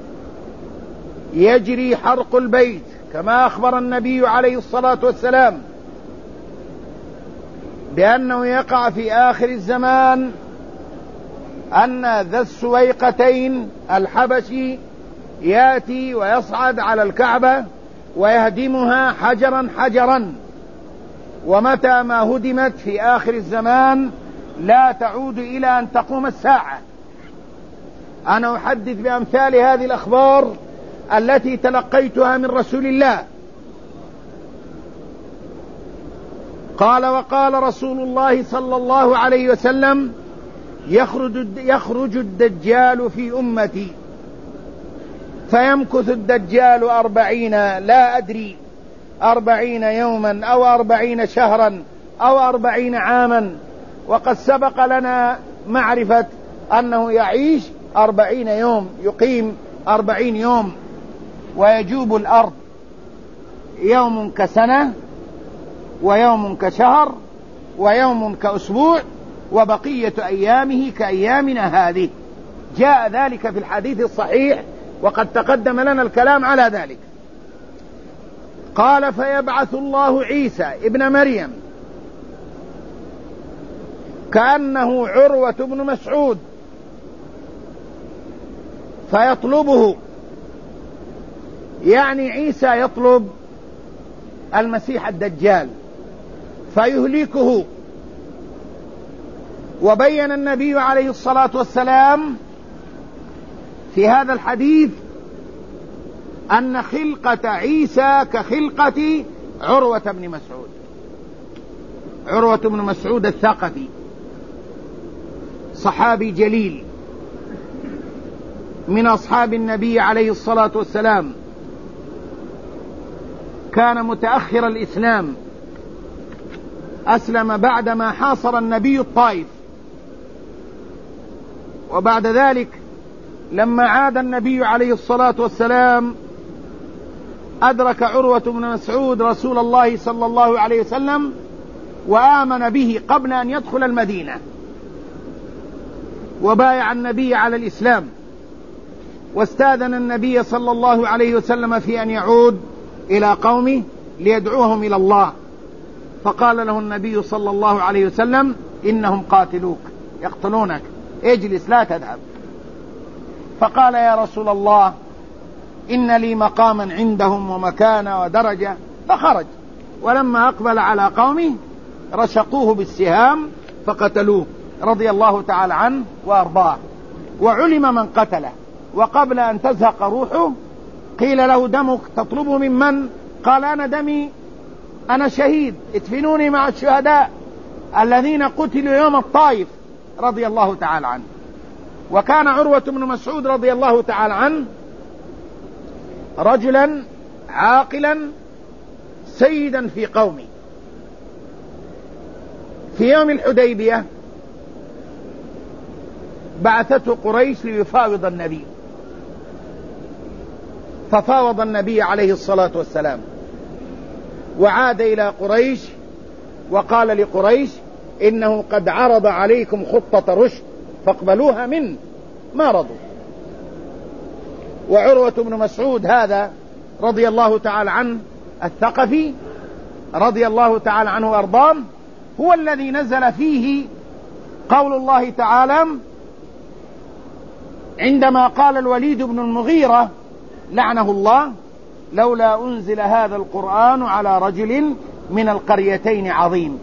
يجري حرق البيت، كما أخبر النبي عليه الصلاة والسلام بأنه يقع في آخر الزمان أن ذا السويقتين الحبشي يأتي ويصعد على الكعبة ويهدمها حجرا حجرا، ومتى ما هدمت في آخر الزمان لا تعود إلى أن تقوم الساعة. أنا أحدث بأمثال هذه الأخبار التي تلقيتها من رسول الله. قال: وقال رسول الله صلى الله عليه وسلم: يخرج, يخرج الدجال في أمتي فيمكث الدجال أربعين، لا أدري أربعين يوما أو أربعين شهرا أو أربعين عاما، وقد سبق لنا معرفة أنه يعيش أربعين يوم، يقيم أربعين يوم ويجوب الأرض، يوم كسنة ويوم كشهر ويوم كأسبوع وبقية أيامه كأيامنا هذه. جاء ذلك في الحديث الصحيح وقد تقدم لنا الكلام على ذلك. قال: فيبعث الله عيسى ابن مريم كأنه عروة بن مسعود فيطلبه، يعني عيسى يطلب المسيح الدجال فيهلكه. وبين النبي عليه الصلاة والسلام في هذا الحديث أن خلقة عيسى كخلقة عروة بن مسعود، عروة بن مسعود الثقفي، صحابي جليل من أصحاب النبي عليه الصلاة والسلام، كان متأخر الإسلام، أسلم بعدما حاصر النبي الطائف، وبعد ذلك لما عاد النبي عليه الصلاة والسلام أدرك عروة بن مسعود رسول الله صلى الله عليه وسلم وآمن به قبل أن يدخل المدينة، وبايع النبي على الإسلام، واستاذن النبي صلى الله عليه وسلم في أن يعود إلى قومه ليدعوهم إلى الله، فقال له النبي صلى الله عليه وسلم: إنهم قاتلوك يقتلونك، اجلس لا تذهب. فقال: يا رسول الله إن لي مقاما عندهم ومكانة ودرجة، فخرج، ولما أقبل على قومه رشقوه بالسهام فقتلوه رضي الله تعالى عنه وأرضاه، وعلم من قتله، وقبل أن تزهق روحه قيل له: دمك تطلبه من من؟ قال: أنا دمي، أنا شهيد، ادفنوني مع الشهداء الذين قتلوا يوم الطائف رضي الله تعالى عنه. وكان عروة بن مسعود رضي الله تعالى عنه رجلا عاقلا سيدا في قومه. في يوم الحديبية بعثته قريش ليفاوض النبي، ففاوض النبي عليه الصلاة والسلام، وعاد إلى قريش وقال لقريش: إنه قد عرض عليكم خطة رشد فاقبلوها منه، ما رضوا. وعروة بن مسعود هذا رضي الله تعالى عنه الثقفي رضي الله تعالى عنه وأرضاه هو الذي نزل فيه قول الله تعالى عندما قال الوليد بن المغيرة لعنه الله: لولا أنزل هذا القرآن على رجل من القريتين عظيم.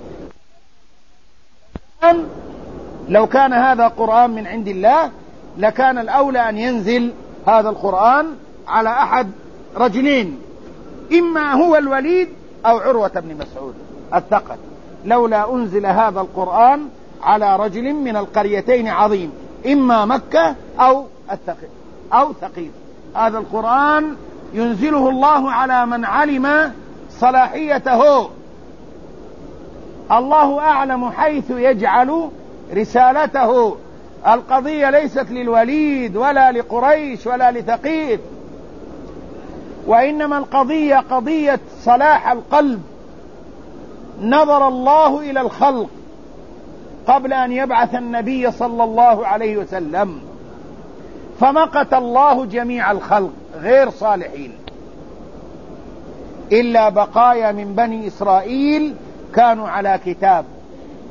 لو كان هذا قرآن من عند الله لكان الأولى أن ينزل هذا القرآن على أحد رجلين، إما هو الوليد أو عروة بن مسعود الثقفي. لولا أنزل هذا القرآن على رجل من القريتين عظيم، إما مكة أو الثقيف أو ثقيف. هذا القرآن ينزله الله على من علم صلاحيته، الله أعلم حيث يجعل رسالته. القضية ليست للوليد ولا لقريش ولا لثقيف، وإنما القضية قضية صلاح القلب. نظر الله إلى الخلق قبل أن يبعث النبي صلى الله عليه وسلم، فمقت الله جميع الخلق غير صالحين إلا بقايا من بني إسرائيل كانوا على كتاب،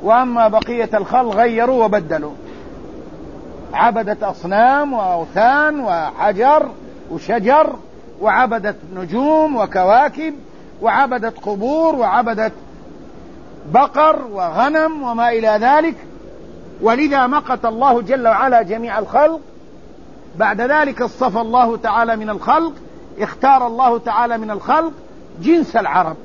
وأما بقية الخلق غيروا وبدلوا، عبدت أصنام وأوثان وحجر وشجر، وعبدت نجوم وكواكب، وعبدت قبور، وعبدت بقر وغنم وما إلى ذلك. ولذا مقت الله جل وعلا جميع الخلق. بعد ذلك اصطفى الله تعالى من الخلق، اختار الله تعالى من الخلق جنس العرب،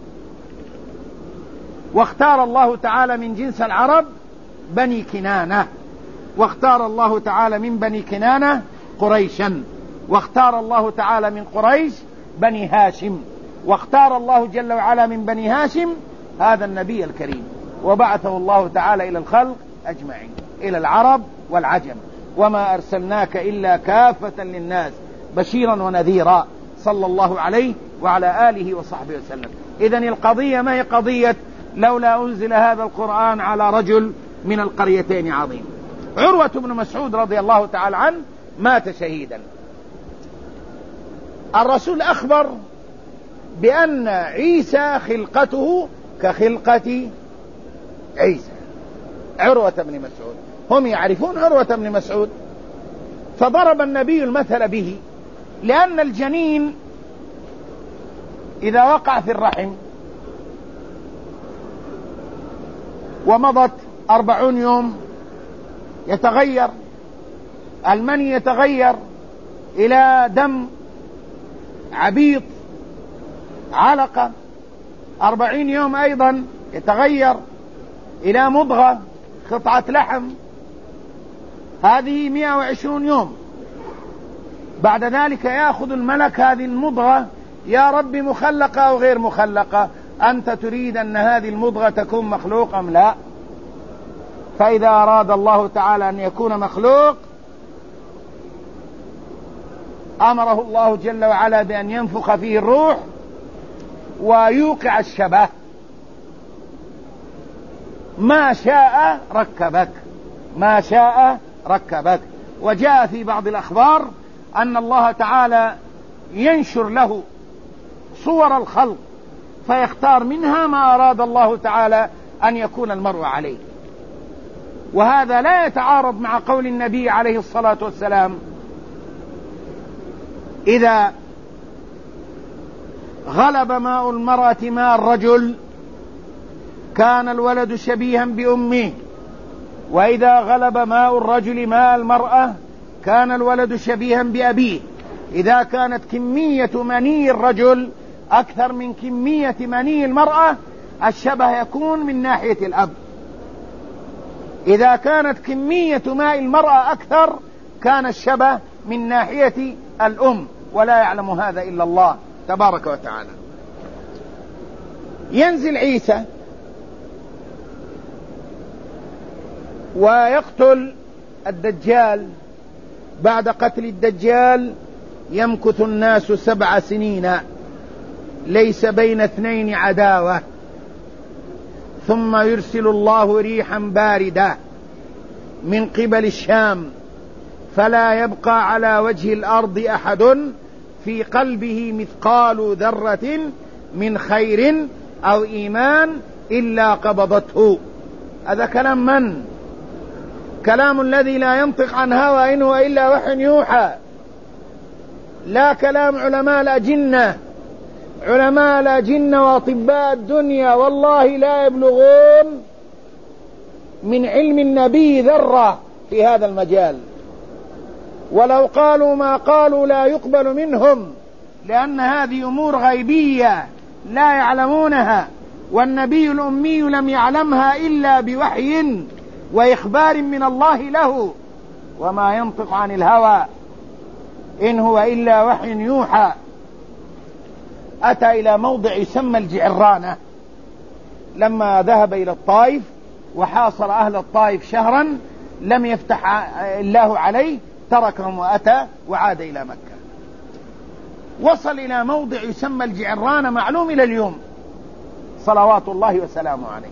واختار الله تعالى من جنس العرب بني كنانة، واختار الله تعالى من بني كنانة قريشا، واختار الله تعالى من قريش بني هاشم، واختار الله جل وعلا من بني هاشم هذا النبي الكريم، وبعثه الله تعالى إلى الخلق أجمعين، إلى العرب والعجم. وما أرسلناك إلا كافة للناس بشيرا ونذيرا، صلى الله عليه وعلى آله وصحبه وسلم. إذن القضية ما هي قضية لولا أنزل هذا القرآن على رجل من القريتين عظيم. عروة بن مسعود رضي الله تعالى عنه مات شهيدا. الرسول أخبر بأن عيسى خلقته كخلقة عيسى. عروة بن مسعود هم يعرفون عروة بن مسعود، فضرب النبي المثل به، لأن الجنين إذا وقع في الرحم ومضت أربعون يوم يتغير المني، يتغير إلى دم عبيط علقة، أربعين يوم أيضا يتغير إلى مضغة قطعة لحم، هذه مئة وعشرون يوم. بعد ذلك يأخذ الملك هذه المضغة، يا رب مخلقة أو غير مخلقة، أنت تريد أن هذه المضغة تكون مخلوق أم لا؟ فإذا أراد الله تعالى أن يكون مخلوق أمره الله جل وعلا بأن ينفخ فيه الروح ويوقع الشبه، ما شاء ركبك، ما شاء ركبك. وجاء في بعض الأخبار أن الله تعالى ينشر له صور الخلق فيختار منها ما أراد الله تعالى أن يكون المرء عليه. وهذا لا يتعارض مع قول النبي عليه الصلاة والسلام: إذا غلب ماء المرأة ماء الرجل كان الولد شبيها بأمه، وإذا غلب ماء الرجل ماء المرأة كان الولد شبيها بأبيه. إذا كانت كمية مني الرجل أكثر من كمية مني المرأة الشبه يكون من ناحية الأب، إذا كانت كمية ماء المرأة أكثر كان الشبه من ناحية الأم، ولا يعلم هذا إلا الله تبارك وتعالى. ينزل عيسى ويقتل الدجال. بعد قتل الدجال يمكث الناس سبع سنين ليس بين اثنين عداوة، ثم يرسل الله ريحا باردة من قبل الشام، فلا يبقى على وجه الأرض أحد في قلبه مثقال ذرة من خير أو إيمان إلا قبضته. هذا كلام من؟ كلام الذي لا ينطق عن هوى إن هو إلا وحي يوحى، لا كلام علماء الأجنة. علماء الأجنة وأطباء الدنيا والله لا يبلغون من علم النبي ذرة في هذا المجال، ولو قالوا ما قالوا لا يقبل منهم، لأن هذه أمور غيبية لا يعلمونها، والنبي الأمي لم يعلمها إلا بوحي وإخبار من الله له، وما ينطق عن الهوى إن هو إلا وحي يوحى. أتى إلى موضع يسمى الجعرانة لما ذهب إلى الطائف وحاصر أهل الطائف شهرا لم يفتح الله عليه، تركهم وأتى وعاد إلى مكة. وصل إلى موضع يسمى الجعرانة معلوم إلى اليوم صلوات الله وسلامه عليه،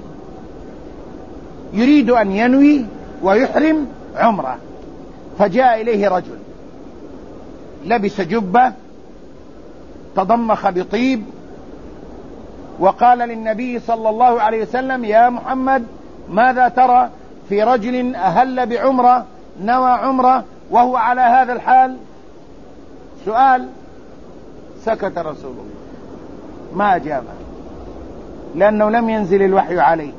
يريد أن ينوي ويحرم عمره، فجاء إليه رجل لبس جبة تضمخ بطيب وقال للنبي صلى الله عليه وسلم: يا محمد ماذا ترى في رجل أهل بعمرة نوى عمرة وهو على هذا الحال؟ سؤال. سكت رسول الله ما أجابه لأنه لم ينزل الوحي عليه.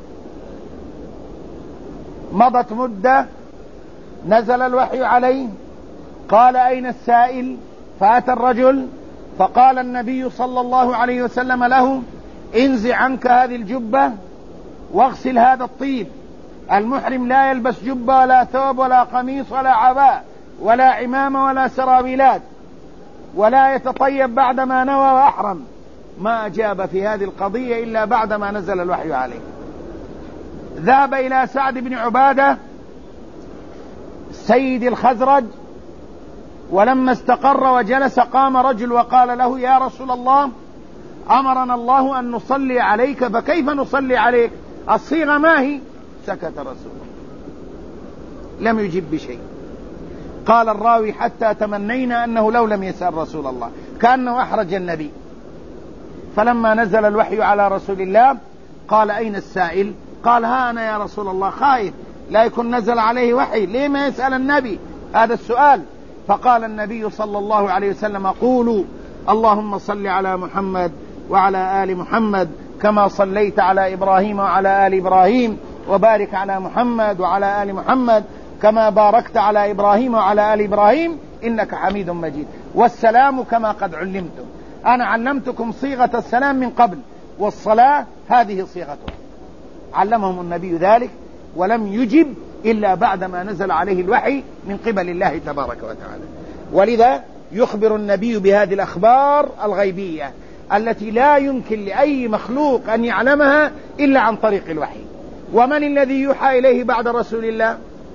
مضت مدة نزل الوحي عليه، قال أين السائل؟ فأتى الرجل فقال النبي صلى الله عليه وسلم له انزع عنك هذه الجبة واغسل هذا الطيب. المحرم لا يلبس جبة ولا ثوب ولا قميص ولا عباء ولا عمامة ولا سراويلات ولا يتطيب بعدما نوى وأحرم. ما أجاب في هذه القضية إلا بعدما نزل الوحي عليه. ذهب إلى سعد بن عبادة سيد الخزرج، ولما استقر وجلس قام رجل وقال له يا رسول الله أمرنا الله أن نصلي عليك فكيف نصلي عليك؟ الصيغة ما هي؟ سكت رسول الله لم يجب بشيء. قال الراوي حتى تمنينا أنه لو لم يسأل رسول الله كأنه أحرج النبي. فلما نزل الوحي على رسول الله قال أين السائل؟ قال ها أنا يا رسول الله، خايف لا يكون نزل عليه وحي، ليه ما يسأل النبي هذا السؤال؟ فقال النبي صلى الله عليه وسلم قولوا اللهم صل على محمد وعلى آل محمد كما صليت على إبراهيم وعلى آل إبراهيم وبارك على محمد وعلى آل محمد كما باركت على إبراهيم وعلى آل إبراهيم إنك حميد مجيد. والسلام كما قد علمتم، أنا علمتكم صيغة السلام من قبل، والصلاة هذه صيغتها. علمهم النبي ذلك ولم يجب إلا بعدما نزل عليه الوحي من قبل الله تبارك وتعالى. ولذا يخبر النبي بهذه الأخبار الغيبية التي لا يمكن لأي مخلوق أن يعلمها إلا عن طريق الوحي. ومن الذي يوحى إليه بعد رسول الله؟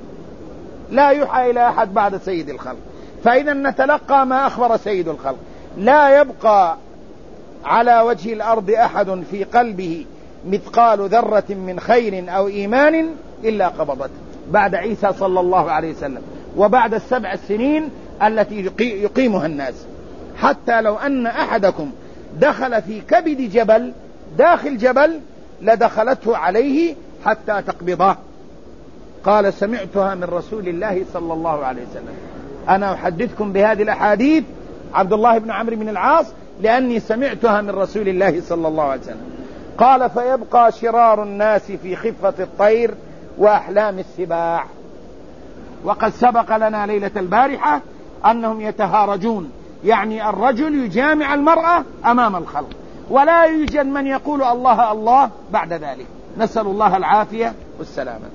لا يوحى إلى أحد بعد سيد الخلق. فإذا نتلقى ما أخبر سيد الخلق. لا يبقى على وجه الأرض أحد في قلبه مثقال ذرة من خير أو إيمان إلا قبضته بعد عيسى صلى الله عليه وسلم وبعد السبع السنين التي يقيمها الناس. حتى لو أن أحدكم دخل في كبد جبل داخل جبل لدخلته عليه حتى تقبضه. قال سمعتها من رسول الله صلى الله عليه وسلم. أنا أحدثكم بهذه الأحاديث عبد الله بن عمرو بن العاص لأني سمعتها من رسول الله صلى الله عليه وسلم. قال فيبقى شرار الناس في خفة الطير وأحلام السباع. وقد سبق لنا ليلة البارحة أنهم يتهارجون، يعني الرجل يجامع المرأة أمام الخلق، ولا يوجد من يقول الله الله بعد ذلك، نسأل الله العافية والسلامة.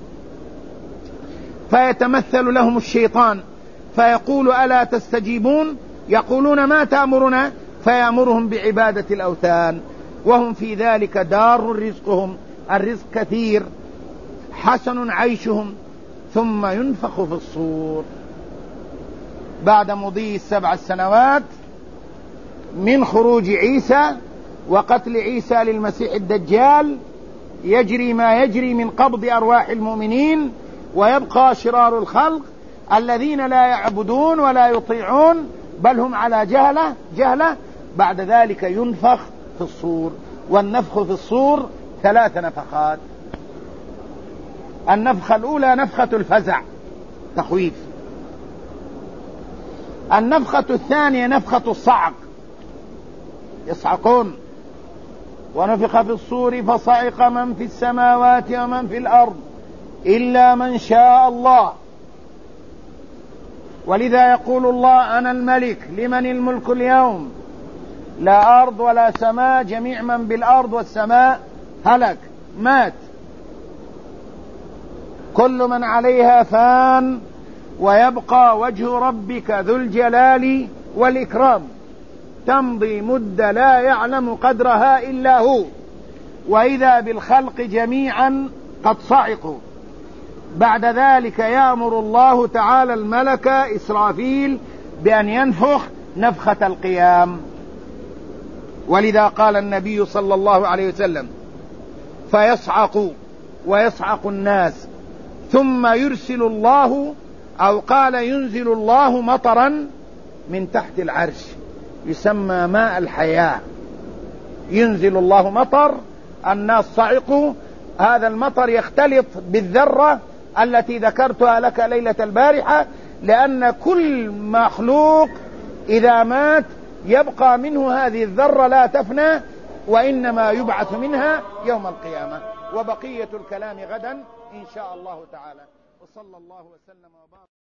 فيتمثل لهم الشيطان فيقول ألا تستجيبون؟ يقولون ما تأمرنا؟ فيأمرهم بعبادة الأوثان، وهم في ذلك دار رزقهم، الرزق كثير حسن عيشهم. ثم ينفخ في الصور بعد مضي السبع السنوات من خروج عيسى وقتل عيسى للمسيح الدجال، يجري ما يجري من قبض أرواح المؤمنين، ويبقى شرار الخلق الذين لا يعبدون ولا يطيعون بل هم على جهلة جهلة. بعد ذلك ينفخ في الصور، والنفخ في الصور ثلاث نفخات. النفخة الأولى نفخة الفزع تخويف، النفخة الثانية نفخة الصعق يصعقون، ونفخ في الصور فصعق من في السماوات ومن في الأرض إلا من شاء الله. ولذا يقول الله أنا الملك لمن الملك اليوم، لا أرض ولا سماء، جميع من بالأرض والسماء هلك مات، كل من عليها فان ويبقى وجه ربك ذو الجلال والإكرام. تمضي مدة لا يعلم قدرها إلا هو، وإذا بالخلق جميعا قد صعقوا. بعد ذلك يأمر الله تعالى الملك إسرافيل بأن ينفخ نفخة القيام. ولذا قال النبي صلى الله عليه وسلم فيصعق ويصعق الناس ثم يرسل الله، أو قال ينزل الله مطرا من تحت العرش يسمى ماء الحياة. ينزل الله مطر، الناس صعقوا، هذا المطر يختلط بالذرة التي ذكرتها لك ليلة البارحة، لأن كل مخلوق إذا مات يبقى منه هذه الذرة لا تفنى، وإنما يبعث منها يوم القيامة. وبقية الكلام غدا إن شاء الله تعالى. وصلى الله وسلم وبارك.